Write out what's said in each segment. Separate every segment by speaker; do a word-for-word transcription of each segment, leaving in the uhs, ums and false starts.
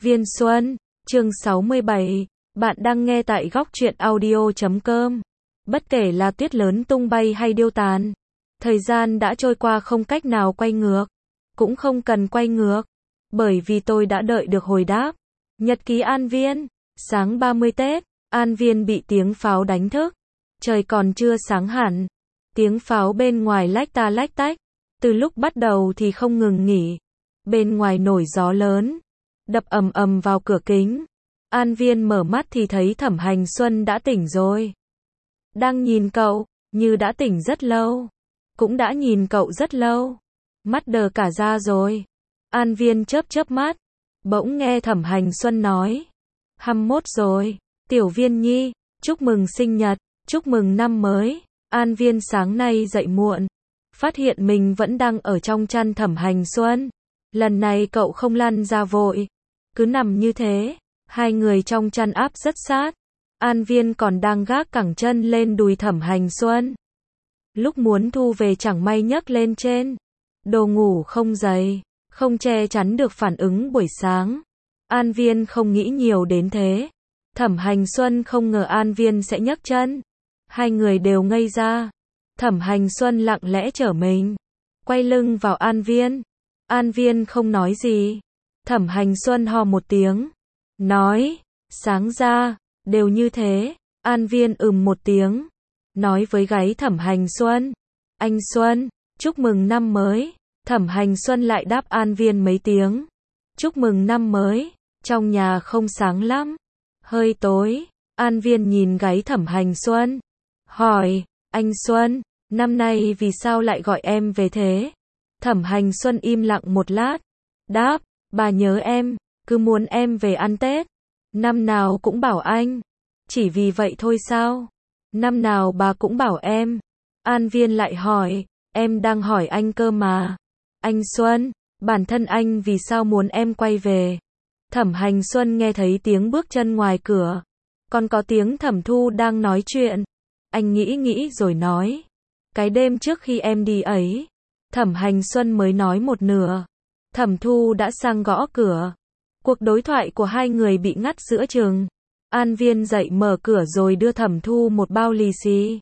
Speaker 1: Viên Xuân, chương sáu mươi bảy, bạn đang nghe tại góc truyện audio chấm com. Bất kể là tuyết lớn tung bay hay điêu tàn, thời gian đã trôi qua không cách nào quay ngược, cũng không cần quay ngược, bởi vì tôi đã đợi được hồi đáp. Nhật ký An Viên, sáng ba mươi Tết, An Viên bị tiếng pháo đánh thức, trời còn chưa sáng hẳn, tiếng pháo bên ngoài lách ta lách tách, từ lúc bắt đầu thì không ngừng nghỉ, bên ngoài nổi gió lớn, đập ầm ầm vào cửa kính. An Viên mở mắt thì thấy Thẩm Hành Xuân đã tỉnh rồi. Đang nhìn cậu, như đã tỉnh rất lâu. Cũng đã nhìn cậu rất lâu. Mắt đờ cả ra rồi. An Viên chớp chớp mắt. Bỗng nghe Thẩm Hành Xuân nói. hai mươi mốt rồi. Tiểu Viên Nhi, chúc mừng sinh nhật, chúc mừng năm mới. An Viên sáng nay dậy muộn. Phát hiện mình vẫn đang ở trong chăn Thẩm Hành Xuân. Lần này cậu không lăn ra vội. Cứ nằm như thế. Hai người trong chăn áp rất sát. An Viên còn đang gác cẳng chân lên đùi Thẩm Hành Xuân. Lúc muốn thu về chẳng may nhấc lên trên. Đồ ngủ không dày, không che chắn được phản ứng buổi sáng. An Viên không nghĩ nhiều đến thế. Thẩm Hành Xuân không ngờ An Viên sẽ nhấc chân. Hai người đều ngây ra. Thẩm Hành Xuân lặng lẽ trở mình, quay lưng vào An Viên. An Viên không nói gì. Thẩm Hành Xuân ho một tiếng, nói, sáng ra, đều như thế. An Viên ừm một tiếng, nói với gáy Thẩm Hành Xuân, anh Xuân, chúc mừng năm mới. Thẩm Hành Xuân lại đáp An Viên mấy tiếng, chúc mừng năm mới. Trong nhà không sáng lắm, hơi tối. An Viên nhìn gáy Thẩm Hành Xuân, hỏi, anh Xuân, năm nay vì sao lại gọi em về thế? Thẩm Hành Xuân im lặng một lát, đáp, bà nhớ em, cứ muốn em về ăn Tết. Năm nào cũng bảo anh. Chỉ vì vậy thôi sao? Năm nào bà cũng bảo em. An Viên lại hỏi, em đang hỏi anh cơ mà. Anh Xuân, bản thân anh vì sao muốn em quay về? Thẩm Hành Xuân nghe thấy tiếng bước chân ngoài cửa, còn có tiếng Thẩm Thu đang nói chuyện. Anh nghĩ nghĩ rồi nói, cái đêm trước khi em đi ấy. Thẩm Hành Xuân mới nói một nửa, Thẩm Thu đã sang gõ cửa. Cuộc đối thoại của hai người bị ngắt giữa chừng. An Viên dậy mở cửa rồi đưa Thẩm Thu một bao lì xì.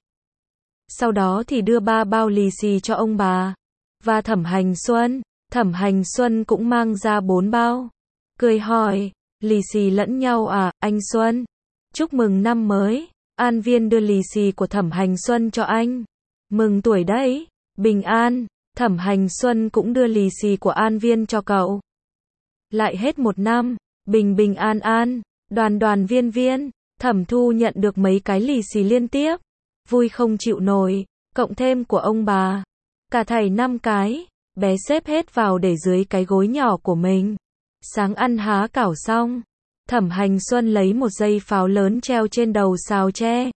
Speaker 1: Sau đó thì đưa ba bao lì xì cho ông bà và Thẩm Hành Xuân. Thẩm Hành Xuân cũng mang ra bốn bao. Cười hỏi, lì xì lẫn nhau à, anh Xuân? Chúc mừng năm mới. An Viên đưa lì xì của Thẩm Hành Xuân cho anh. Mừng tuổi đấy, bình an. Thẩm Hành Xuân cũng đưa lì xì của An Viên cho cậu. Lại hết một năm, bình bình an an, đoàn đoàn viên viên. Thẩm Thu nhận được mấy cái lì xì liên tiếp, vui không chịu nổi, cộng thêm của ông bà, cả thảy năm cái, bé xếp hết vào để dưới cái gối nhỏ của mình. Sáng ăn há cảo xong, Thẩm Hành Xuân lấy một dây pháo lớn treo trên đầu sào tre,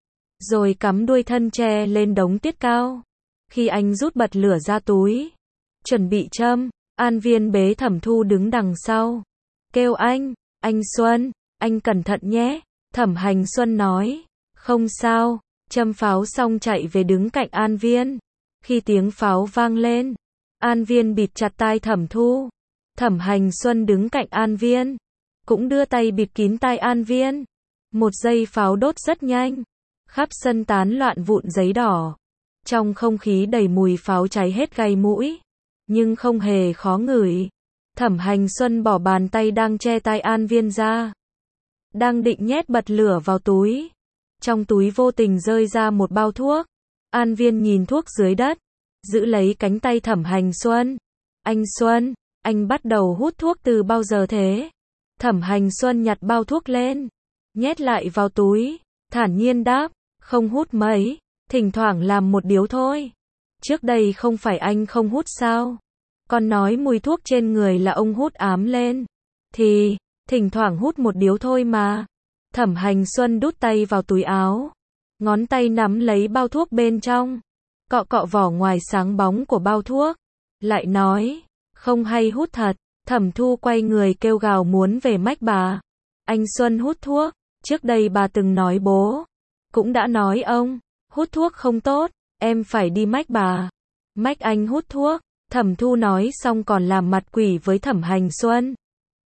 Speaker 1: rồi cắm đuôi thân tre lên đống tuyết cao. Khi anh rút bật lửa ra túi, chuẩn bị châm, An Viên bế Thẩm Thu đứng đằng sau, kêu anh, anh Xuân, anh cẩn thận nhé. Thẩm Hành Xuân nói, không sao. Châm pháo xong chạy về đứng cạnh An Viên. Khi tiếng pháo vang lên, An Viên bịt chặt tai Thẩm Thu. Thẩm Hành Xuân đứng cạnh An Viên, cũng đưa tay bịt kín tai An Viên. Một dây pháo đốt rất nhanh, khắp sân tán loạn vụn giấy đỏ. Trong không khí đầy mùi pháo cháy hết gai mũi, nhưng không hề khó ngửi. Thẩm Hành Xuân bỏ bàn tay đang che tai An Viên ra, đang định nhét bật lửa vào túi. Trong túi vô tình rơi ra một bao thuốc. An Viên nhìn thuốc dưới đất, giữ lấy cánh tay Thẩm Hành Xuân. Anh Xuân, anh bắt đầu hút thuốc từ bao giờ thế? Thẩm Hành Xuân nhặt bao thuốc lên, nhét lại vào túi, thản nhiên đáp, không hút mấy, thỉnh thoảng làm một điếu thôi. Trước đây không phải anh không hút sao? Con nói mùi thuốc trên người là ông hút ám lên. Thì, thỉnh thoảng hút một điếu thôi mà. Thẩm Hành Xuân đút tay vào túi áo, ngón tay nắm lấy bao thuốc bên trong, cọ cọ vỏ ngoài sáng bóng của bao thuốc, lại nói, không hay hút thật. Thẩm Thu quay người kêu gào muốn về mách bà. Anh Xuân hút thuốc, trước đây bà từng nói bố, cũng đã nói ông, hút thuốc không tốt, em phải đi mách bà. Mách anh hút thuốc. Thẩm Thu nói xong còn làm mặt quỷ với Thẩm Hành Xuân.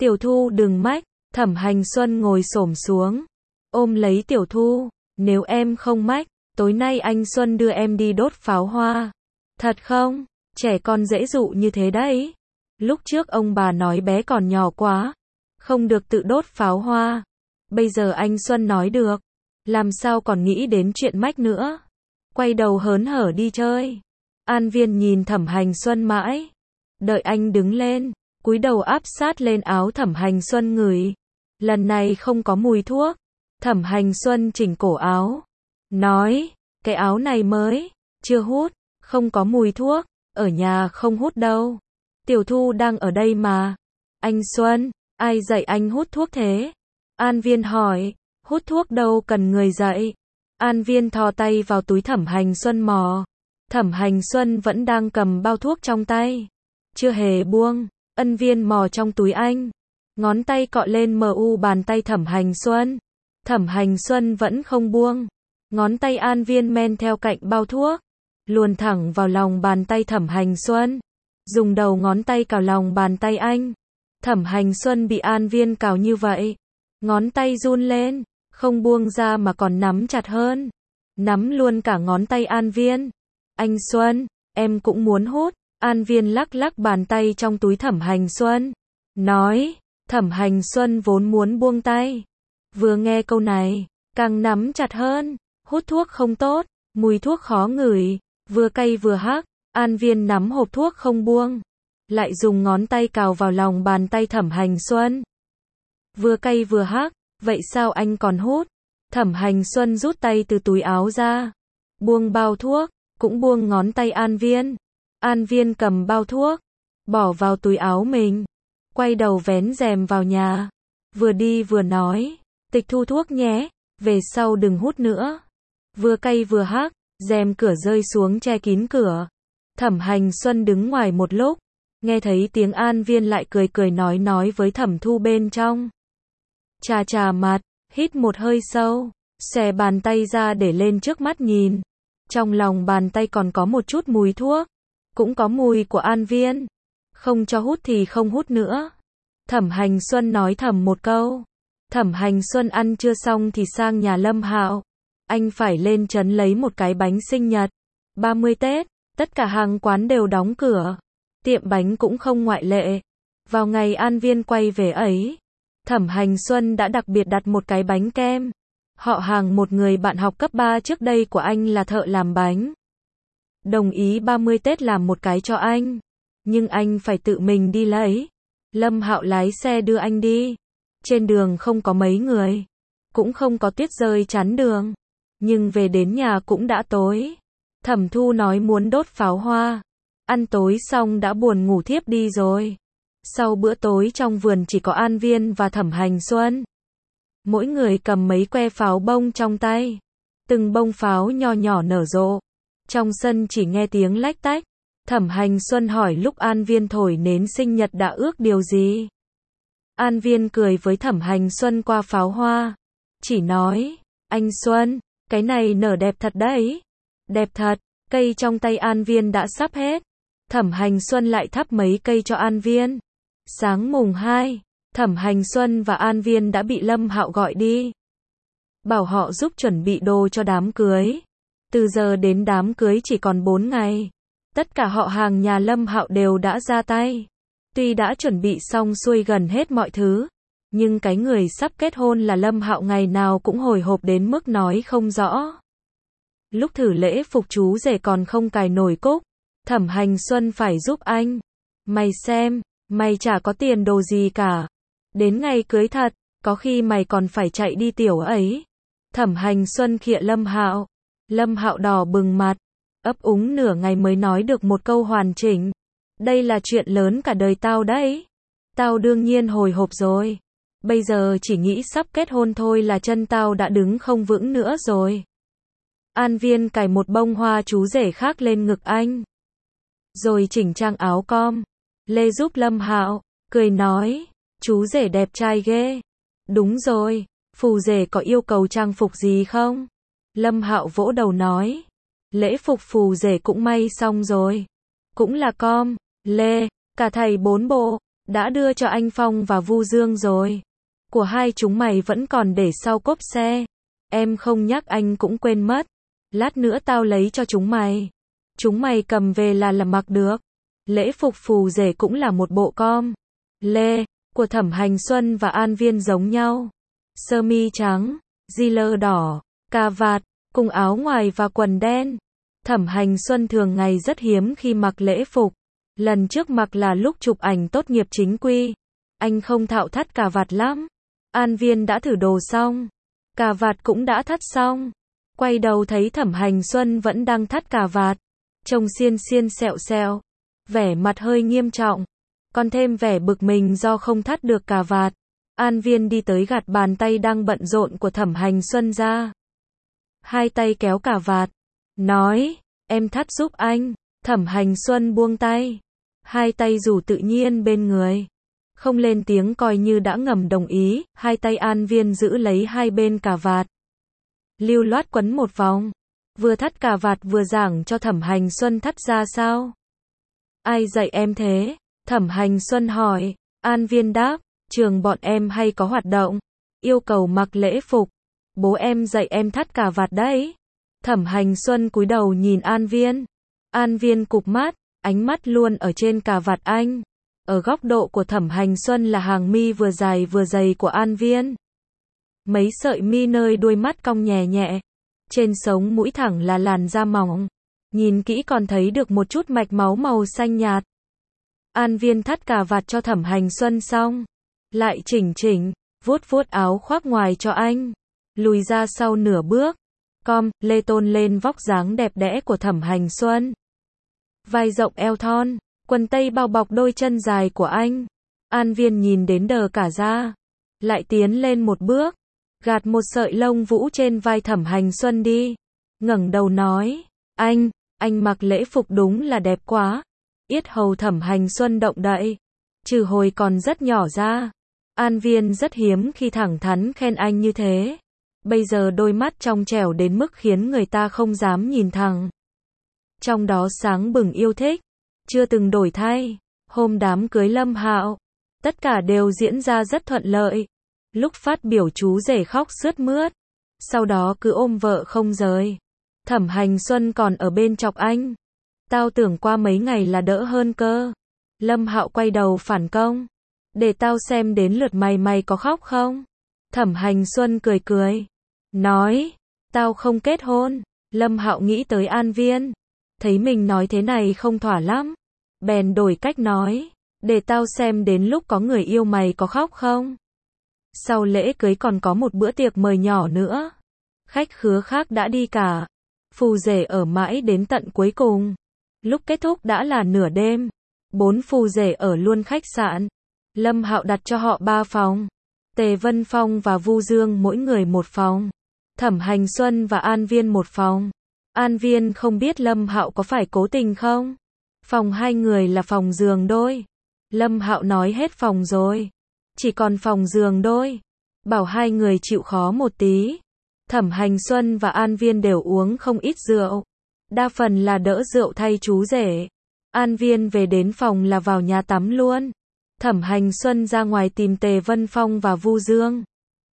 Speaker 1: Tiểu Thu đừng mách, Thẩm Hành Xuân ngồi xổm xuống, ôm lấy Tiểu Thu, nếu em không mách, tối nay anh Xuân đưa em đi đốt pháo hoa. Thật không? Trẻ con dễ dụ như thế đấy. Lúc trước ông bà nói bé còn nhỏ quá, không được tự đốt pháo hoa. Bây giờ anh Xuân nói được, làm sao còn nghĩ đến chuyện mách nữa. Quay đầu hớn hở đi chơi. An Viên nhìn Thẩm Hành Xuân mãi, đợi anh đứng lên, cúi đầu áp sát lên áo Thẩm Hành Xuân ngửi. Lần này không có mùi thuốc. Thẩm Hành Xuân chỉnh cổ áo, nói, cái áo này mới, chưa hút, không có mùi thuốc, ở nhà không hút đâu. Tiểu Thu đang ở đây mà. Anh Xuân, ai dạy anh hút thuốc thế? An Viên hỏi, hút thuốc đâu cần người dạy. An Viên thò tay vào túi Thẩm Hành Xuân mò. Thẩm Hành Xuân vẫn đang cầm bao thuốc trong tay, chưa hề buông. Ân Viên mò trong túi anh, ngón tay cọ lên mu bàn tay Thẩm Hành Xuân. Thẩm Hành Xuân vẫn không buông. Ngón tay An Viên men theo cạnh bao thuốc, luồn thẳng vào lòng bàn tay Thẩm Hành Xuân, dùng đầu ngón tay cào lòng bàn tay anh. Thẩm Hành Xuân bị An Viên cào như vậy, ngón tay run lên, không buông ra mà còn nắm chặt hơn, nắm luôn cả ngón tay An Viên. Anh Xuân, em cũng muốn hút. An Viên lắc lắc bàn tay trong túi Thẩm Hành Xuân, nói. Thẩm Hành Xuân vốn muốn buông tay, vừa nghe câu này, càng nắm chặt hơn. Hút thuốc không tốt, mùi thuốc khó ngửi, vừa cay vừa hắc. An Viên nắm hộp thuốc không buông, lại dùng ngón tay cào vào lòng bàn tay Thẩm Hành Xuân. Vừa cay vừa hắc, vậy sao anh còn hút? Thẩm Hành Xuân rút tay từ túi áo ra, buông bao thuốc, cũng buông ngón tay An Viên. An Viên cầm bao thuốc, bỏ vào túi áo mình, quay đầu vén rèm vào nhà, vừa đi vừa nói, tịch thu thuốc nhé, về sau đừng hút nữa. Vừa cay vừa hắc, rèm cửa rơi xuống che kín cửa. Thẩm Hành Xuân đứng ngoài một lúc, nghe thấy tiếng An Viên lại cười cười nói nói với Thẩm Thu bên trong. Chà chà mặt, hít một hơi sâu, xòe bàn tay ra để lên trước mắt nhìn. Trong lòng bàn tay còn có một chút mùi thuốc, cũng có mùi của An Viên. Không cho hút thì không hút nữa. Thẩm Hành Xuân nói thầm một câu. Thẩm Hành Xuân ăn trưa xong thì sang nhà Lâm Hạo. Anh phải lên trấn lấy một cái bánh sinh nhật. ba mươi Tết, tất cả hàng quán đều đóng cửa. Tiệm bánh cũng không ngoại lệ. Vào ngày An Viên quay về ấy, Thẩm Hành Xuân đã đặc biệt đặt một cái bánh kem. Họ hàng một người bạn học cấp ba trước đây của anh là thợ làm bánh, đồng ý ba mươi Tết làm một cái cho anh. Nhưng anh phải tự mình đi lấy. Lâm Hạo lái xe đưa anh đi. Trên đường không có mấy người, cũng không có tuyết rơi chắn đường. Nhưng về đến nhà cũng đã tối. Thẩm Thu nói muốn đốt pháo hoa. Ăn tối xong đã buồn ngủ thiếp đi rồi. Sau bữa tối trong vườn chỉ có An Viên và Thẩm Hành Xuân. Mỗi người cầm mấy que pháo bông trong tay. Từng bông pháo nho nhỏ nở rộ. Trong sân chỉ nghe tiếng lách tách. Thẩm Hành Xuân hỏi lúc An Viên thổi nến sinh nhật đã ước điều gì. An Viên cười với Thẩm Hành Xuân qua pháo hoa. Chỉ nói, anh Xuân, cái này nở đẹp thật đấy. Đẹp thật, cây trong tay An Viên đã sắp hết. Thẩm Hành Xuân lại thắp mấy cây cho An Viên. Sáng mùng hai, Thẩm Hành Xuân và An Viên đã bị Lâm Hạo gọi đi. Bảo họ giúp chuẩn bị đồ cho đám cưới. Từ giờ đến đám cưới chỉ còn bốn ngày. Tất cả họ hàng nhà Lâm Hạo đều đã ra tay. Tuy đã chuẩn bị xong xuôi gần hết mọi thứ, nhưng cái người sắp kết hôn là Lâm Hạo ngày nào cũng hồi hộp đến mức nói không rõ. Lúc thử lễ phục chú rể còn không cài nổi cúc. Thẩm Hành Xuân phải giúp anh. Mày xem, mày chả có tiền đồ gì cả. Đến ngày cưới thật, có khi mày còn phải chạy đi tiểu ấy. Thẩm Hành Xuân khịa Lâm Hạo. Lâm Hạo đỏ bừng mặt, ấp úng nửa ngày mới nói được một câu hoàn chỉnh. Đây là chuyện lớn cả đời tao đấy. Tao đương nhiên hồi hộp rồi. Bây giờ chỉ nghĩ sắp kết hôn thôi là chân tao đã đứng không vững nữa rồi. An Viên cài một bông hoa chú rể khác lên ngực anh. Rồi chỉnh trang áo com. Lê giúp Lâm Hạo, cười nói, chú rể đẹp trai ghê. Đúng rồi, phù rể có yêu cầu trang phục gì không? Lâm Hạo vỗ đầu nói, lễ phục phù rể cũng may xong rồi. Cũng là com, lê, cả thầy bốn bộ, Đã đưa cho anh Phong và Vu Dương rồi. Của hai chúng mày vẫn còn để sau cốp xe. Em không nhắc anh cũng quên mất. Lát nữa tao lấy cho chúng mày. Chúng mày cầm về là là mặc được. Lễ phục phù rể cũng là một bộ com lê của Thẩm Hành Xuân và An Viên giống nhau. Sơ mi trắng, gi-lơ đỏ, cà vạt, cùng áo ngoài và quần đen. Thẩm Hành Xuân thường ngày rất hiếm khi mặc lễ phục. Lần trước mặc là lúc chụp ảnh tốt nghiệp chính quy. Anh không thạo thắt cà vạt lắm. An Viên đã thử đồ xong. Cà vạt cũng đã thắt xong. Quay đầu thấy Thẩm Hành Xuân vẫn đang thắt cà vạt. Trông xiên xiên sẹo sẹo. Vẻ mặt hơi nghiêm trọng. Còn thêm vẻ bực mình do không thắt được cà vạt. An Viên đi tới gạt bàn tay đang bận rộn của Thẩm Hành Xuân ra. Hai tay kéo cà vạt. Nói, em thắt giúp anh. Thẩm Hành Xuân buông tay. Hai tay rủ tự nhiên bên người. Không lên tiếng coi như đã ngầm đồng ý. Hai tay An Viên giữ lấy hai bên cà vạt. Lưu loát quấn một vòng. Vừa thắt cà vạt vừa giảng cho Thẩm Hành Xuân thắt ra sao. Ai dạy em thế? Thẩm Hành Xuân hỏi. An Viên đáp, trường bọn em hay có hoạt động. Yêu cầu mặc lễ phục. Bố em dạy em thắt cà vạt đấy. Thẩm Hành Xuân cúi đầu nhìn An Viên. An Viên cụp mắt, ánh mắt luôn ở trên cà vạt anh. Ở góc độ của Thẩm Hành Xuân là hàng mi vừa dài vừa dày của An Viên. Mấy sợi mi nơi đuôi mắt cong nhẹ nhẹ. Trên sống mũi thẳng là làn da mỏng. Nhìn kỹ còn thấy được một chút mạch máu màu xanh nhạt. An Viên thắt cà vạt cho Thẩm Hành Xuân xong. Lại chỉnh chỉnh, vuốt vuốt áo khoác ngoài cho anh. Lùi ra sau nửa bước. Com, lê tôn lên vóc dáng đẹp đẽ của Thẩm Hành Xuân. Vai rộng eo thon, quần tây bao bọc đôi chân dài của anh. An Viên nhìn đến đờ cả ra. Lại tiến lên một bước. Gạt một sợi lông vũ trên vai Thẩm Hành Xuân đi. Ngẩng đầu nói, anh, anh mặc lễ phục đúng là đẹp quá. Yết hầu Thẩm Hành Xuân động đậy. Trừ hồi còn rất nhỏ ra. An Viên rất hiếm khi thẳng thắn khen anh như thế. Bây giờ đôi mắt trong trẻo đến mức khiến người ta không dám nhìn thẳng. Trong đó sáng bừng yêu thích. Chưa từng đổi thay. Hôm đám cưới Lâm Hạo. Tất cả đều diễn ra rất thuận lợi. Lúc phát biểu chú rể khóc sướt mướt. Sau đó cứ ôm vợ không rời. Thẩm Hành Xuân còn ở bên chọc anh. Tao tưởng qua mấy ngày là đỡ hơn cơ. Lâm Hạo quay đầu phản công. Để tao xem đến lượt mày mày có khóc không? Thẩm Hành Xuân cười cười. Nói, tao không kết hôn. Lâm Hạo nghĩ tới An Viên. Thấy mình nói thế này không thỏa lắm. Bèn đổi cách nói. Để tao xem đến lúc có người yêu mày có khóc không? Sau lễ cưới còn có một bữa tiệc mời nhỏ nữa. Khách khứa khác đã đi cả. Phù rể ở mãi đến tận cuối cùng. Lúc kết thúc đã là nửa đêm. Bốn phù rể ở luôn khách sạn. Lâm Hạo đặt cho họ ba phòng. Tề Vân Phong và Vu Dương mỗi người một phòng. Thẩm Hành Xuân và An Viên một phòng. An Viên không biết Lâm Hạo có phải cố tình không. Phòng hai người là phòng giường đôi. Lâm Hạo nói hết phòng rồi. Chỉ còn phòng giường đôi. Bảo hai người chịu khó một tí. Thẩm Hành Xuân và An Viên đều uống không ít rượu. Đa phần là đỡ rượu thay chú rể. An Viên về đến phòng là vào nhà tắm luôn. Thẩm Hành Xuân ra ngoài tìm Tề Vân Phong và Vu Dương.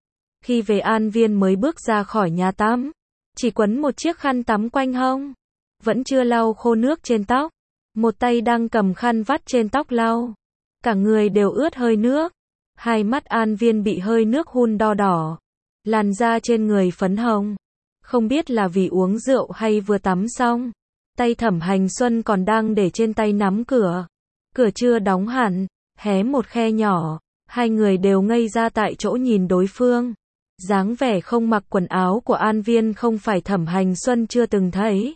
Speaker 1: Khi về An Viên mới bước ra khỏi nhà tắm. Chỉ quấn một chiếc khăn tắm quanh hông. Vẫn chưa lau khô nước trên tóc. Một tay đang cầm khăn vắt trên tóc lau. Cả người đều ướt hơi nước. Hai mắt An Viên bị hơi nước hun đo đỏ. Làn da trên người phấn hồng. Không biết là vì uống rượu hay vừa tắm xong. Tay Thẩm Hành Xuân còn đang để trên tay nắm cửa. Cửa chưa đóng hẳn, hé một khe nhỏ. Hai người đều ngây ra tại chỗ nhìn đối phương. Dáng vẻ không mặc quần áo của An Viên không phải Thẩm Hành Xuân chưa từng thấy.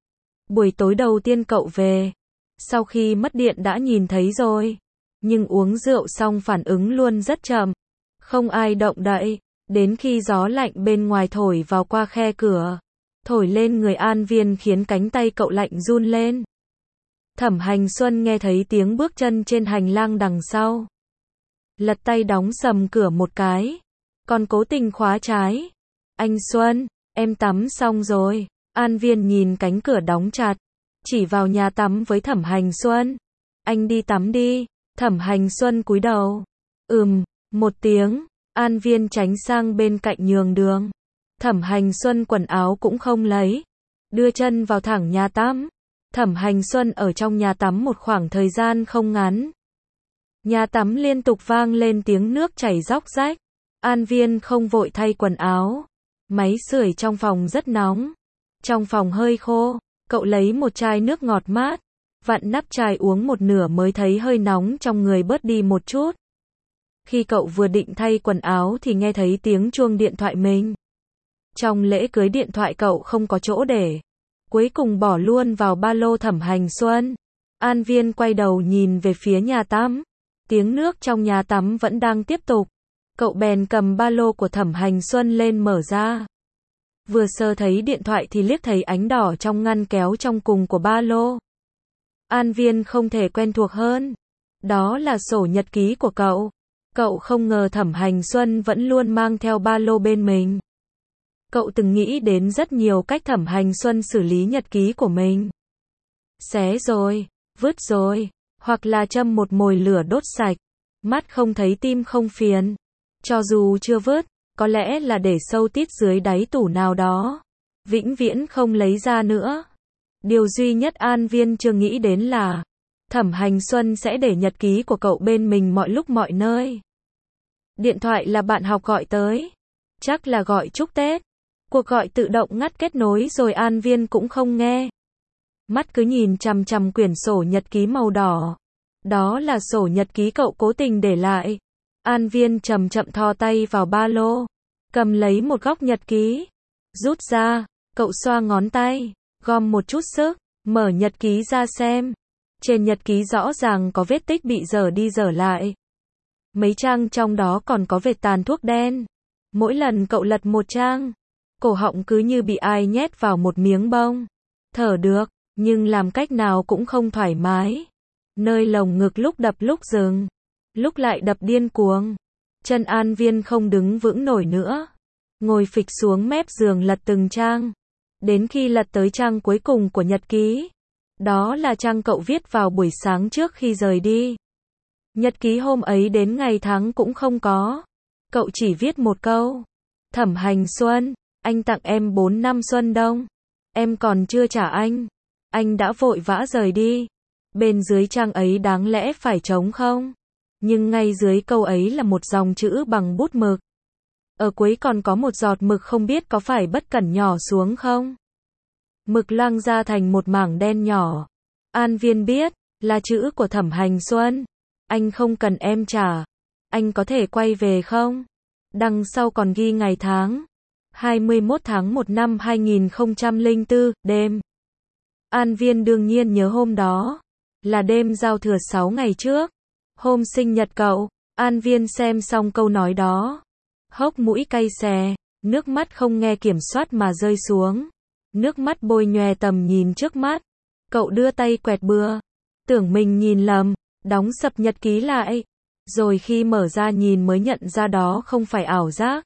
Speaker 1: Buổi tối đầu tiên cậu về. Sau khi mất điện đã nhìn thấy rồi. Nhưng uống rượu xong phản ứng luôn rất chậm. Không ai động đậy. Đến khi gió lạnh bên ngoài thổi vào qua khe cửa. Thổi lên người An Viên khiến cánh tay cậu lạnh run lên. Thẩm Hành Xuân nghe thấy tiếng bước chân trên hành lang đằng sau. Lật tay đóng sầm cửa một cái. Còn cố tình khóa trái. Anh Xuân, em tắm xong rồi. An Viên nhìn cánh cửa đóng chặt. Chỉ vào nhà tắm với Thẩm Hành Xuân. Anh đi tắm đi. Thẩm Hành Xuân cúi đầu. Ừm, một tiếng, An Viên tránh sang bên cạnh nhường đường. Thẩm Hành Xuân quần áo cũng không lấy, đưa chân vào thẳng nhà tắm. Thẩm Hành Xuân ở trong nhà tắm một khoảng thời gian không ngắn. Nhà tắm liên tục vang lên tiếng nước chảy róc rách. An Viên không vội thay quần áo. Máy sưởi trong phòng rất nóng. Trong phòng hơi khô, cậu lấy một chai nước ngọt mát, vặn nắp chai uống một nửa mới thấy hơi nóng trong người bớt đi một chút. Khi cậu vừa định thay quần áo thì nghe thấy tiếng chuông điện thoại mình. Trong lễ cưới điện thoại cậu không có chỗ để, cuối cùng bỏ luôn vào ba lô Thẩm Hành Xuân. An Viên quay đầu nhìn về phía nhà tắm. Tiếng nước trong nhà tắm vẫn đang tiếp tục. Cậu bèn cầm ba lô của Thẩm Hành Xuân lên mở ra. Vừa sơ thấy điện thoại thì liếc thấy ánh đỏ trong ngăn kéo trong cùng của ba lô. An Viên không thể quen thuộc hơn. Đó là sổ nhật ký của cậu. Cậu không ngờ Thẩm Hành Xuân vẫn luôn mang theo ba lô bên mình. Cậu từng nghĩ đến rất nhiều cách Thẩm Hành Xuân xử lý nhật ký của mình. Xé rồi, vứt rồi, hoặc là châm một mồi lửa đốt sạch. Mắt không thấy tim không phiền. Cho dù chưa vứt, có lẽ là để sâu tít dưới đáy tủ nào đó. Vĩnh viễn không lấy ra nữa. Điều duy nhất An Viên chưa nghĩ đến là Thẩm Hành Xuân sẽ để nhật ký của cậu bên mình mọi lúc mọi nơi. Điện thoại là bạn học gọi tới. Chắc là gọi chúc Tết. Cuộc gọi tự động ngắt kết nối rồi An Viên cũng không nghe. Mắt cứ nhìn chằm chằm quyển sổ nhật ký màu đỏ. Đó là sổ nhật ký cậu cố tình để lại. An Viên chậm chậm thò tay vào ba lô, cầm lấy một góc nhật ký, rút ra, cậu xoa ngón tay, gom một chút sức, mở nhật ký ra xem. Trên nhật ký rõ ràng có vết tích bị dở đi dở lại. Mấy trang trong đó còn có vệt tàn thuốc đen. Mỗi lần cậu lật một trang, cổ họng cứ như bị ai nhét vào một miếng bông. Thở được, nhưng làm cách nào cũng không thoải mái. Nơi lồng ngực lúc đập lúc dừng, lúc lại đập điên cuồng. Chân An Viên không đứng vững nổi nữa. Ngồi phịch xuống mép giường lật từng trang. Đến khi lật tới trang cuối cùng của nhật ký. Đó là trang cậu viết vào buổi sáng trước khi rời đi. Nhật ký hôm ấy đến ngày tháng cũng không có. Cậu chỉ viết một câu. Thẩm Hành Xuân, anh tặng em bốn năm xuân đông. Em còn chưa trả anh. Anh đã vội vã rời đi. Bên dưới trang ấy đáng lẽ phải trống không? Nhưng ngay dưới câu ấy là một dòng chữ bằng bút mực. Ở cuối còn có một giọt mực không biết có phải bất cẩn nhỏ xuống không? Mực loang ra thành một mảng đen nhỏ. An Viên biết, là chữ của Thẩm Hành Xuân. Anh không cần em trả. Anh có thể quay về không? Đằng sau còn ghi ngày tháng. hai mươi mốt tháng một năm hai nghìn không trăm lẻ bốn, đêm. An Viên đương nhiên nhớ hôm đó. Là đêm giao thừa sáu ngày trước. Hôm sinh nhật cậu. An Viên xem xong câu nói đó. Hốc mũi cay xè. Nước mắt không nghe kiểm soát mà rơi xuống. Nước mắt bôi nhòe tầm nhìn trước mắt. Cậu đưa tay quẹt bừa. Tưởng mình nhìn lầm. Đóng sập nhật ký lại. Rồi khi mở ra nhìn mới nhận ra đó không phải ảo giác.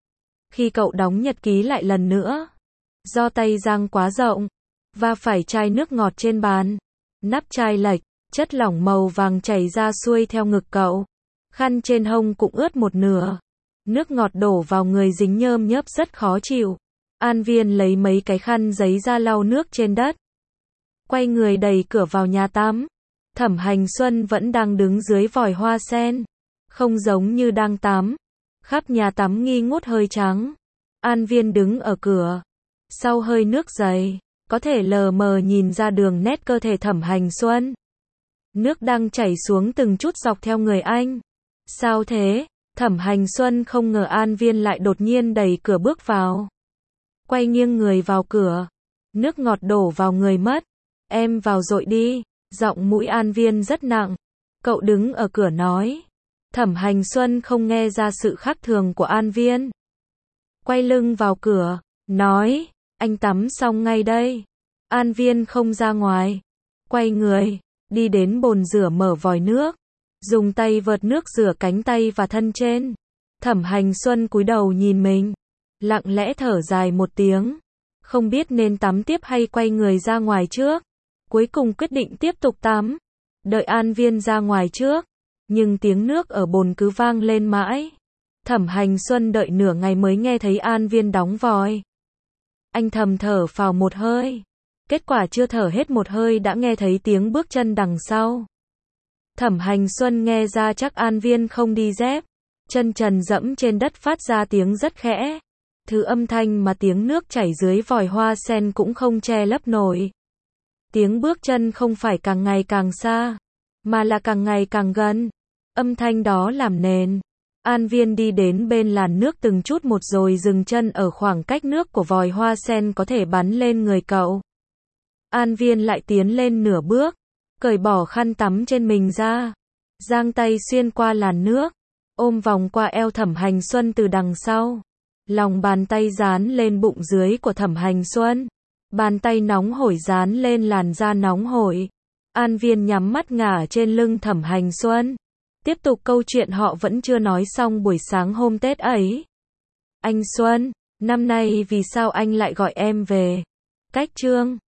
Speaker 1: Khi cậu đóng nhật ký lại lần nữa. Do tay giang quá rộng. Và phải chai nước ngọt trên bàn. Nắp chai lệch. Chất lỏng màu vàng chảy ra xuôi theo ngực cậu. Khăn trên hông cũng ướt một nửa. Nước ngọt đổ vào người dính nhơm nhớp rất khó chịu. An Viên lấy mấy cái khăn giấy ra lau nước trên đất. Quay người đẩy cửa vào nhà tắm. Thẩm Hành Xuân vẫn đang đứng dưới vòi hoa sen. Không giống như đang tắm. Khắp nhà tắm nghi ngút hơi trắng. An Viên đứng ở cửa. Sau hơi nước dày, có thể lờ mờ nhìn ra đường nét cơ thể Thẩm Hành Xuân. Nước đang chảy xuống từng chút dọc theo người anh. Sao thế? Thẩm Hành Xuân không ngờ An Viên lại đột nhiên đẩy cửa bước vào. Quay nghiêng người vào cửa. Nước ngọt đổ vào người mất. Em vào dội đi. Giọng mũi An Viên rất nặng. Cậu đứng ở cửa nói. Thẩm Hành Xuân không nghe ra sự khác thường của An Viên. Quay lưng vào cửa. Nói. Anh tắm xong ngay đây. An Viên không ra ngoài. Quay người. Đi đến bồn rửa mở vòi nước. Dùng tay vợt nước rửa cánh tay và thân trên. Thẩm Hành Xuân cúi đầu nhìn mình. Lặng lẽ thở dài một tiếng. Không biết nên tắm tiếp hay quay người ra ngoài trước. Cuối cùng quyết định tiếp tục tắm. Đợi An Viên ra ngoài trước. Nhưng tiếng nước ở bồn cứ vang lên mãi. Thẩm Hành Xuân đợi nửa ngày mới nghe thấy An Viên đóng vòi. Anh thầm thở phào một hơi. Kết quả chưa thở hết một hơi đã nghe thấy tiếng bước chân đằng sau. Thẩm Hành Xuân nghe ra chắc An Viên không đi dép. Chân trần dẫm trên đất phát ra tiếng rất khẽ. Thứ âm thanh mà tiếng nước chảy dưới vòi hoa sen cũng không che lấp nổi. Tiếng bước chân không phải càng ngày càng xa, mà là càng ngày càng gần. Âm thanh đó làm nền. An Viên đi đến bên làn nước từng chút một rồi dừng chân ở khoảng cách nước của vòi hoa sen có thể bắn lên người cậu. An Viên lại tiến lên nửa bước, cởi bỏ khăn tắm trên mình ra, giang tay xuyên qua làn nước, ôm vòng qua eo Thẩm Hành Xuân từ đằng sau. Lòng bàn tay dán lên bụng dưới của Thẩm Hành Xuân. Bàn tay nóng hổi dán lên làn da nóng hổi. An Viên nhắm mắt ngả trên lưng Thẩm Hành Xuân. Tiếp tục câu chuyện họ vẫn chưa nói xong buổi sáng hôm Tết ấy. Anh Xuân, năm nay vì sao anh lại gọi em về? Cách chương